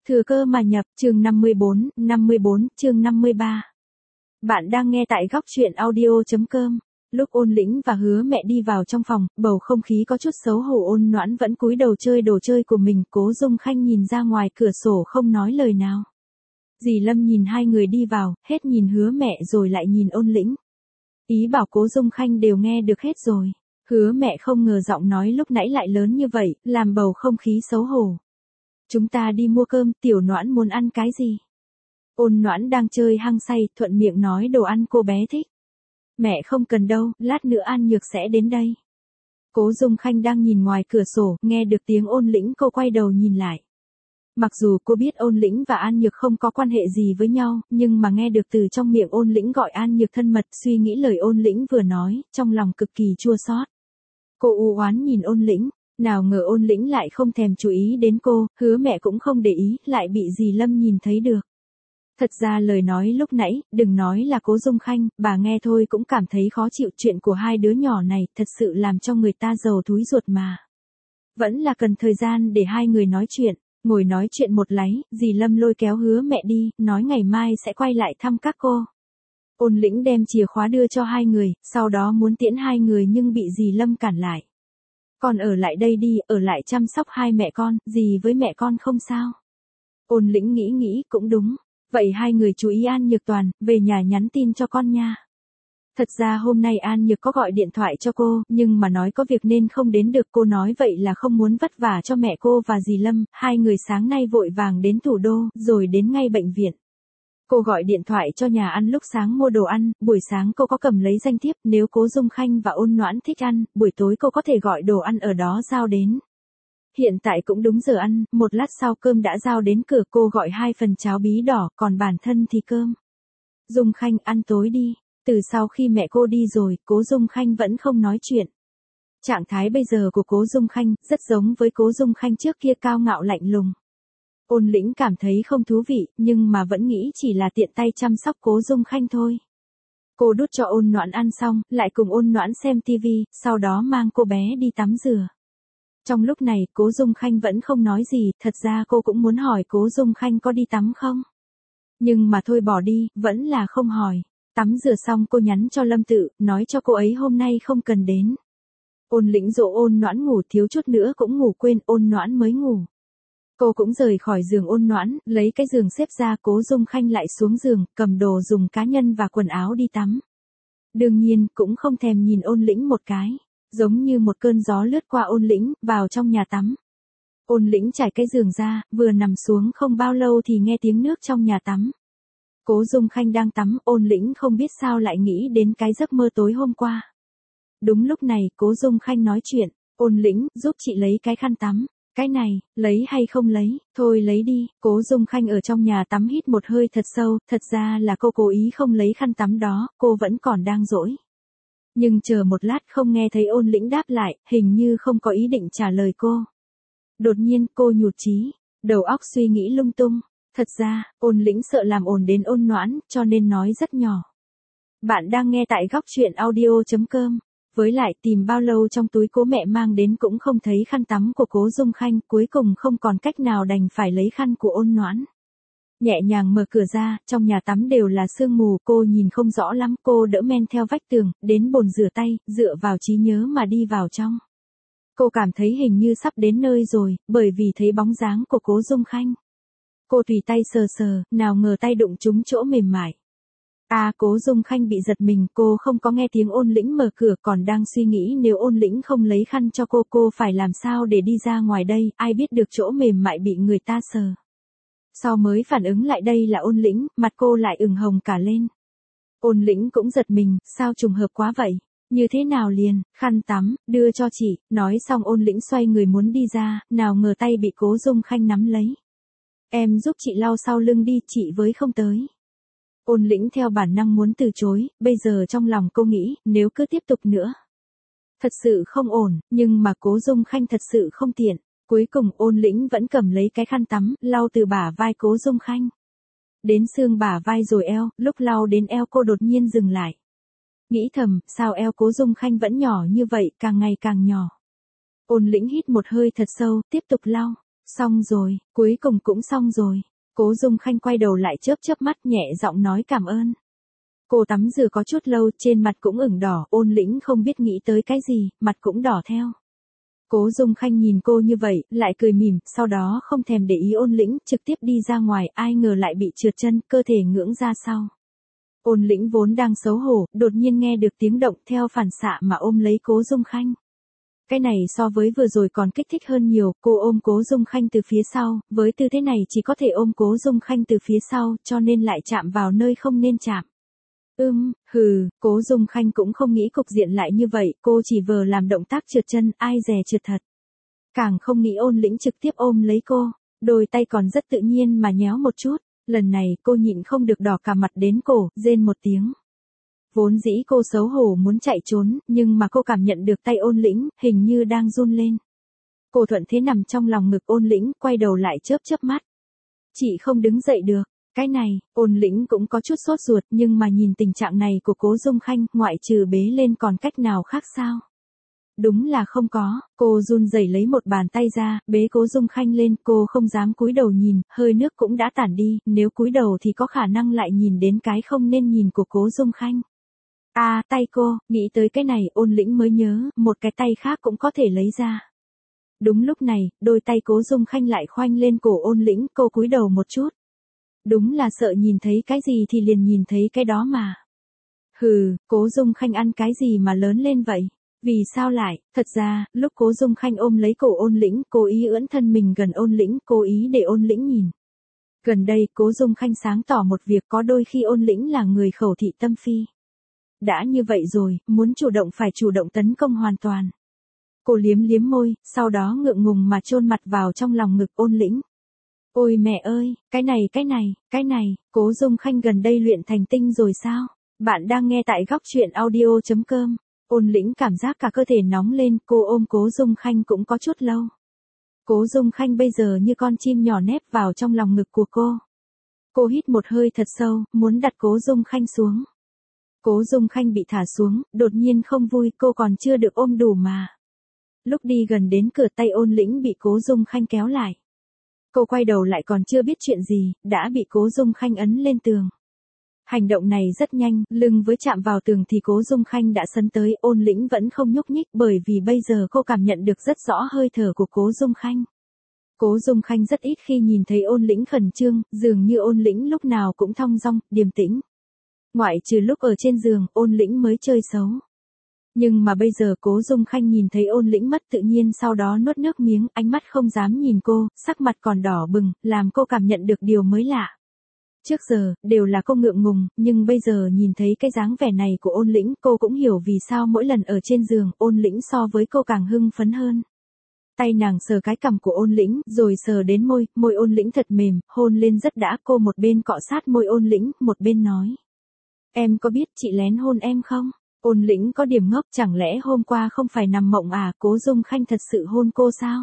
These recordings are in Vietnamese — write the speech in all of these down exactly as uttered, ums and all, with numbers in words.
Thừa cơ mà nhập, chương năm mươi bốn, năm mươi bốn, chương năm mươi ba. Bạn đang nghe tại góc truyện audio.com. Lúc Ôn Lĩnh và Hứa Mẹ đi vào trong phòng, bầu không khí có chút xấu hổ. Ôn Noãn vẫn cúi đầu chơi đồ chơi của mình, Cố Dung Khanh nhìn ra ngoài cửa sổ không nói lời nào. Dì Lâm nhìn hai người đi vào, hết nhìn Hứa Mẹ rồi lại nhìn Ôn Lĩnh. Ý bảo Cố Dung Khanh đều nghe được hết rồi. Hứa Mẹ không ngờ giọng nói lúc nãy lại lớn như vậy, làm bầu không khí xấu hổ. Chúng ta đi mua cơm, Tiểu Noãn muốn ăn cái gì? Ôn Noãn đang chơi hăng say, thuận miệng nói đồ ăn cô bé thích. Mẹ không cần đâu, lát nữa An Nhược sẽ đến đây. Cố Dung Khanh đang nhìn ngoài cửa sổ, nghe được tiếng Ôn Lĩnh, cô quay đầu nhìn lại. Mặc dù cô biết Ôn Lĩnh và An Nhược không có quan hệ gì với nhau, nhưng mà nghe được từ trong miệng Ôn Lĩnh gọi An Nhược thân mật, suy nghĩ lời Ôn Lĩnh vừa nói, trong lòng cực kỳ chua xót. Cô u oán nhìn Ôn Lĩnh. Nào ngờ Ôn Lĩnh lại không thèm chú ý đến cô, Hứa Mẹ cũng không để ý, lại bị dì Lâm nhìn thấy được. Thật ra lời nói lúc nãy, đừng nói là Cố Dung Khanh, bà nghe thôi cũng cảm thấy khó chịu. Chuyện của hai đứa nhỏ này, thật sự làm cho người ta dầu thúi ruột mà. Vẫn là cần thời gian để hai người nói chuyện, ngồi nói chuyện một láy, dì Lâm lôi kéo Hứa Mẹ đi, nói ngày mai sẽ quay lại thăm các cô. Ôn Lĩnh đem chìa khóa đưa cho hai người, sau đó muốn tiễn hai người nhưng bị dì Lâm cản lại. Con ở lại đây đi, ở lại chăm sóc hai mẹ con, dì với mẹ con không sao. Ôn Lĩnh nghĩ nghĩ, cũng đúng. Vậy hai người chú ý An Nhược toàn, về nhà nhắn tin cho con nha. Thật ra hôm nay An Nhược có gọi điện thoại cho cô, nhưng mà nói có việc nên không đến được. Cô nói vậy là không muốn vất vả cho mẹ cô và dì Lâm. Hai người sáng nay vội vàng đến thủ đô, rồi đến ngay bệnh viện. Cô gọi điện thoại cho nhà ăn lúc sáng mua đồ ăn, buổi sáng cô có cầm lấy danh thiếp, nếu Cố Dung Khanh và Ôn Noãn thích ăn, buổi tối cô có thể gọi đồ ăn ở đó giao đến. Hiện tại cũng đúng giờ ăn, một lát sau cơm đã giao đến cửa. Cô gọi hai phần cháo bí đỏ, còn bản thân thì cơm. Dung Khanh ăn tối đi. Từ sau khi mẹ cô đi rồi, Cố Dung Khanh vẫn không nói chuyện. Trạng thái bây giờ của Cố Dung Khanh rất giống với Cố Dung Khanh trước kia, cao ngạo lạnh lùng. Ôn Lĩnh cảm thấy không thú vị, nhưng mà vẫn nghĩ chỉ là tiện tay chăm sóc Cố Dung Khanh thôi. Cô đút cho Ôn Noãn ăn xong, lại cùng Ôn Noãn xem tivi, sau đó mang cô bé đi tắm rửa. Trong lúc này, Cố Dung Khanh vẫn không nói gì, thật ra cô cũng muốn hỏi Cố Dung Khanh có đi tắm không? Nhưng mà thôi bỏ đi, vẫn là không hỏi. Tắm rửa xong cô nhắn cho Lâm Tự, nói cho cô ấy hôm nay không cần đến. Ôn Lĩnh dỗ Ôn Noãn ngủ, thiếu chút nữa cũng ngủ quên, Ôn Noãn mới ngủ. Cô cũng rời khỏi giường Ôn Noãn, lấy cái giường xếp ra. Cố Dung Khanh lại xuống giường, cầm đồ dùng cá nhân và quần áo đi tắm. Đương nhiên, cũng không thèm nhìn Ôn Lĩnh một cái. Giống như một cơn gió lướt qua Ôn Lĩnh, vào trong nhà tắm. Ôn Lĩnh trải cái giường ra, vừa nằm xuống không bao lâu thì nghe tiếng nước trong nhà tắm. Cố Dung Khanh đang tắm, Ôn Lĩnh không biết sao lại nghĩ đến cái giấc mơ tối hôm qua. Đúng lúc này, Cố Dung Khanh nói chuyện, Ôn Lĩnh, giúp chị lấy cái khăn tắm. Cái này, lấy hay không lấy, thôi lấy đi. Cố Dung Khanh ở trong nhà tắm hít một hơi thật sâu, thật ra là cô cố ý không lấy khăn tắm đó, cô vẫn còn đang dỗi. Nhưng chờ một lát không nghe thấy Ôn Lĩnh đáp lại, hình như không có ý định trả lời cô. Đột nhiên cô nhụt chí, đầu óc suy nghĩ lung tung. Thật ra, Ôn Lĩnh sợ làm ồn đến Ôn Noãn, cho nên nói rất nhỏ. Bạn đang nghe tại góc truyện audio.com. Với lại tìm bao lâu trong túi Cố mẹ mang đến cũng không thấy khăn tắm của Cố Dung Khanh, cuối cùng không còn cách nào đành phải lấy khăn của Ôn Noãn. Nhẹ nhàng mở cửa ra, trong nhà tắm đều là sương mù, cô nhìn không rõ lắm, cô đỡ men theo vách tường, đến bồn rửa tay, dựa vào trí nhớ mà đi vào trong. Cô cảm thấy hình như sắp đến nơi rồi, bởi vì thấy bóng dáng của Cố Dung Khanh. Cô tùy tay sờ sờ, nào ngờ tay đụng trúng chỗ mềm mại. À, Cố Dung Khanh bị giật mình, cô không có nghe tiếng Ôn Lĩnh mở cửa, còn đang suy nghĩ nếu Ôn Lĩnh không lấy khăn cho cô, cô phải làm sao để đi ra ngoài đây, ai biết được chỗ mềm mại bị người ta sờ. Sau mới phản ứng lại đây là Ôn Lĩnh, mặt cô lại ửng hồng cả lên. Ôn Lĩnh cũng giật mình, sao trùng hợp quá vậy, như thế nào liền, khăn tắm, đưa cho chị, nói xong Ôn Lĩnh xoay người muốn đi ra, nào ngờ tay bị Cố Dung Khanh nắm lấy. Em giúp chị lau sau lưng đi, chị với không tới. Ôn Lĩnh theo bản năng muốn từ chối, bây giờ trong lòng cô nghĩ, nếu cứ tiếp tục nữa, thật sự không ổn, nhưng mà Cố Dung Khanh thật sự không tiện. Cuối cùng Ôn Lĩnh vẫn cầm lấy cái khăn tắm, lau từ bả vai Cố Dung Khanh. Đến xương bả vai rồi eo, lúc lau đến eo cô đột nhiên dừng lại. Nghĩ thầm, sao eo Cố Dung Khanh vẫn nhỏ như vậy, càng ngày càng nhỏ. Ôn Lĩnh hít một hơi thật sâu, tiếp tục lau. Xong rồi, cuối cùng cũng xong rồi. Cố Dung Khanh quay đầu lại chớp chớp mắt nhẹ giọng nói cảm ơn. Cô tắm rửa có chút lâu, trên mặt cũng ửng đỏ, Ôn Lĩnh không biết nghĩ tới cái gì, mặt cũng đỏ theo. Cố Dung Khanh nhìn cô như vậy, lại cười mỉm, sau đó không thèm để ý Ôn Lĩnh, trực tiếp đi ra ngoài, ai ngờ lại bị trượt chân, cơ thể ngưỡng ra sau. Ôn Lĩnh vốn đang xấu hổ, đột nhiên nghe được tiếng động, theo phản xạ mà ôm lấy Cố Dung Khanh. Cái này so với vừa rồi còn kích thích hơn nhiều, cô ôm Cố Dung Khanh từ phía sau, với tư thế này chỉ có thể ôm Cố Dung Khanh từ phía sau, cho nên lại chạm vào nơi không nên chạm. Ưm, hừ, Cố Dung Khanh cũng không nghĩ cục diện lại như vậy, cô chỉ vờ làm động tác trượt chân, ai dè trượt thật. Càng không nghĩ Ôn Lĩnh trực tiếp ôm lấy cô, đôi tay còn rất tự nhiên mà nhéo một chút, lần này cô nhịn không được đỏ cả mặt đến cổ, rên một tiếng. Vốn dĩ cô xấu hổ muốn chạy trốn, nhưng mà cô cảm nhận được tay Ôn Lĩnh, hình như đang run lên. Cô thuận thế nằm trong lòng ngực Ôn Lĩnh, quay đầu lại chớp chớp mắt. Chị không đứng dậy được. Cái này, Ôn Lĩnh cũng có chút sốt ruột, nhưng mà nhìn tình trạng này của Cố Dung Khanh, ngoại trừ bế lên còn cách nào khác sao? Đúng là không có, cô run rẩy lấy một bàn tay ra, bế Cố Dung Khanh lên, cô không dám cúi đầu nhìn, hơi nước cũng đã tản đi, nếu cúi đầu thì có khả năng lại nhìn đến cái không nên nhìn của Cố Dung Khanh. À, tay cô, nghĩ tới cái này, Ôn Lĩnh mới nhớ, một cái tay khác cũng có thể lấy ra. Đúng lúc này, đôi tay Cố Dung Khanh lại khoanh lên cổ Ôn Lĩnh, cô cúi đầu một chút. Đúng là sợ nhìn thấy cái gì thì liền nhìn thấy cái đó mà. Hừ, Cố Dung Khanh ăn cái gì mà lớn lên vậy? Vì sao lại, thật ra, lúc Cố Dung Khanh ôm lấy cổ Ôn Lĩnh, cố ý ưỡn thân mình gần Ôn Lĩnh, cố ý để Ôn Lĩnh nhìn. Gần đây, Cố Dung Khanh sáng tỏ một việc, có đôi khi Ôn Lĩnh là người khẩu thị tâm phi. Đã như vậy rồi, muốn chủ động phải chủ động tấn công hoàn toàn. Cô liếm liếm môi, sau đó ngượng ngùng mà chôn mặt vào trong lòng ngực Ôn Lĩnh. Ôi mẹ ơi, cái này cái này, cái này, Cố Dung Khanh gần đây luyện thành tinh rồi sao? Bạn đang nghe tại góc truyện audio chấm com. Ôn Lĩnh cảm giác cả cơ thể nóng lên, cô ôm Cố Dung Khanh cũng có chút lâu. Cố Dung Khanh bây giờ như con chim nhỏ nép vào trong lòng ngực của cô. Cô hít một hơi thật sâu, muốn đặt Cố Dung Khanh xuống. Cố Dung Khanh bị thả xuống, đột nhiên không vui, cô còn chưa được ôm đủ mà. Lúc đi gần đến cửa, tay Ôn Lĩnh bị Cố Dung Khanh kéo lại. Cô quay đầu lại còn chưa biết chuyện gì, đã bị Cố Dung Khanh ấn lên tường. Hành động này rất nhanh, lưng với chạm vào tường thì Cố Dung Khanh đã sấn tới, Ôn Lĩnh vẫn không nhúc nhích bởi vì bây giờ cô cảm nhận được rất rõ hơi thở của Cố Dung Khanh. Cố Dung Khanh rất ít khi nhìn thấy Ôn Lĩnh khẩn trương, dường như Ôn Lĩnh lúc nào cũng thong dong, điềm tĩnh. Ngoại trừ lúc ở trên giường, Ôn Lĩnh mới chơi xấu. Nhưng mà bây giờ Cố Dung Khanh nhìn thấy Ôn Lĩnh mất tự nhiên, sau đó nuốt nước miếng, ánh mắt không dám nhìn cô, sắc mặt còn đỏ bừng, làm cô cảm nhận được điều mới lạ. Trước giờ, đều là cô ngượng ngùng, nhưng bây giờ nhìn thấy cái dáng vẻ này của Ôn Lĩnh, cô cũng hiểu vì sao mỗi lần ở trên giường, Ôn Lĩnh so với cô càng hưng phấn hơn. Tay nàng sờ cái cằm của Ôn Lĩnh, rồi sờ đến môi, môi Ôn Lĩnh thật mềm, hôn lên rất đã, cô một bên cọ sát môi Ôn Lĩnh, một bên nói. Em có biết chị lén hôn em không? Ôn Lĩnh có điểm ngốc, chẳng lẽ hôm qua không phải nằm mộng à, Cố Dung Khanh thật sự hôn cô sao?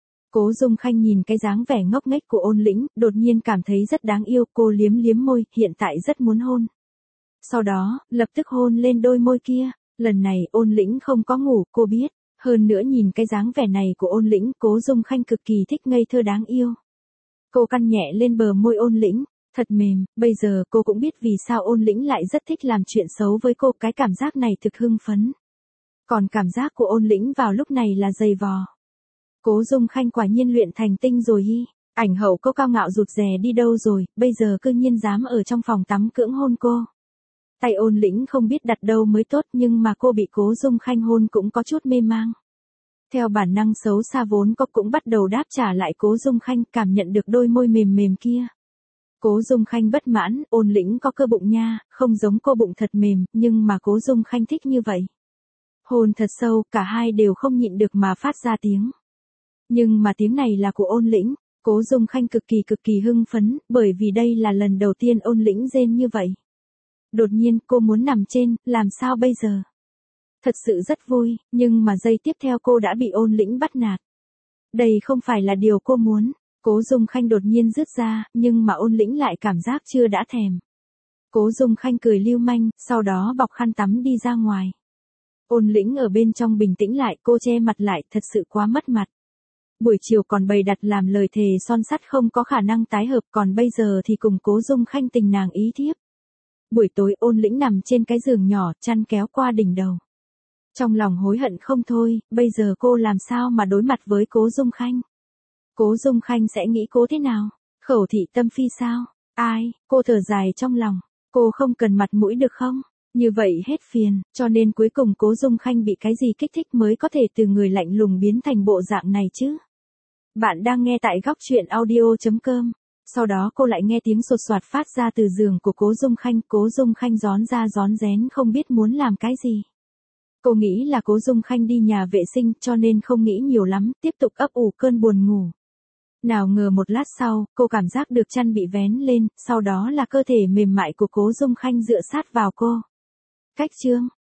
Cố Dung Khanh nhìn cái dáng vẻ ngốc nghếch của Ôn Lĩnh, đột nhiên cảm thấy rất đáng yêu, cô liếm liếm môi, hiện tại rất muốn hôn. Sau đó, lập tức hôn lên đôi môi kia, lần này Ôn Lĩnh không có ngủ, cô biết, hơn nữa nhìn cái dáng vẻ này của Ôn Lĩnh, Cố Dung Khanh cực kỳ thích ngây thơ đáng yêu. Cô căn nhẹ lên bờ môi Ôn Lĩnh. Thật mềm, bây giờ cô cũng biết vì sao Ôn Lĩnh lại rất thích làm chuyện xấu với cô, cái cảm giác này thực hưng phấn. Còn cảm giác của Ôn Lĩnh vào lúc này là dày vò. Cố Dung Khanh quả nhiên luyện thành tinh rồi hi, ảnh hậu cô cao ngạo rụt rè đi đâu rồi, bây giờ cư nhiên dám ở trong phòng tắm cưỡng hôn cô. Tay Ôn Lĩnh không biết đặt đâu mới tốt, nhưng mà cô bị Cố Dung Khanh hôn cũng có chút mê mang. Theo bản năng xấu xa vốn có cũng bắt đầu đáp trả lại Cố Dung Khanh, cảm nhận được đôi môi mềm mềm kia. Cố Dung Khanh bất mãn, Ôn Lĩnh có cơ bụng nha, không giống cô bụng thật mềm, nhưng mà Cố Dung Khanh thích như vậy. Hôn thật sâu, cả hai đều không nhịn được mà phát ra tiếng. Nhưng mà tiếng này là của Ôn Lĩnh, Cố Dung Khanh cực kỳ cực kỳ hưng phấn, bởi vì đây là lần đầu tiên Ôn Lĩnh rên như vậy. Đột nhiên cô muốn nằm trên, làm sao bây giờ? Thật sự rất vui, nhưng mà giây tiếp theo cô đã bị Ôn Lĩnh bắt nạt. Đây không phải là điều cô muốn. Cố Dung Khanh đột nhiên rứt ra, nhưng mà Ôn Lĩnh lại cảm giác chưa đã thèm. Cố Dung Khanh cười lưu manh, sau đó bọc khăn tắm đi ra ngoài. Ôn Lĩnh ở bên trong bình tĩnh lại, cô che mặt lại, thật sự quá mất mặt. Buổi chiều còn bày đặt làm lời thề son sắt không có khả năng tái hợp, còn bây giờ thì cùng Cố Dung Khanh tình nàng ý thiếp. Buổi tối Ôn Lĩnh nằm trên cái giường nhỏ, chăn kéo qua đỉnh đầu. Trong lòng hối hận không thôi, bây giờ cô làm sao mà đối mặt với Cố Dung Khanh? Cố Dung Khanh sẽ nghĩ cô thế nào? Khẩu thị tâm phi sao? Ai? Cô thở dài trong lòng. Cô không cần mặt mũi được không? Như vậy hết phiền, cho nên cuối cùng Cố Dung Khanh bị cái gì kích thích mới có thể từ người lạnh lùng biến thành bộ dạng này chứ? Bạn đang nghe tại góc truyện audio chấm com. Sau đó cô lại nghe tiếng sột soạt phát ra từ giường của Cố Dung Khanh. Cố Dung Khanh rón ra rón rén không biết muốn làm cái gì. Cô nghĩ là Cố Dung Khanh đi nhà vệ sinh cho nên không nghĩ nhiều lắm, tiếp tục ấp ủ cơn buồn ngủ. Nào ngờ một lát sau, cô cảm giác được chăn bị vén lên, sau đó là cơ thể mềm mại của Cố Dung Khanh dựa sát vào cô. Cách chương,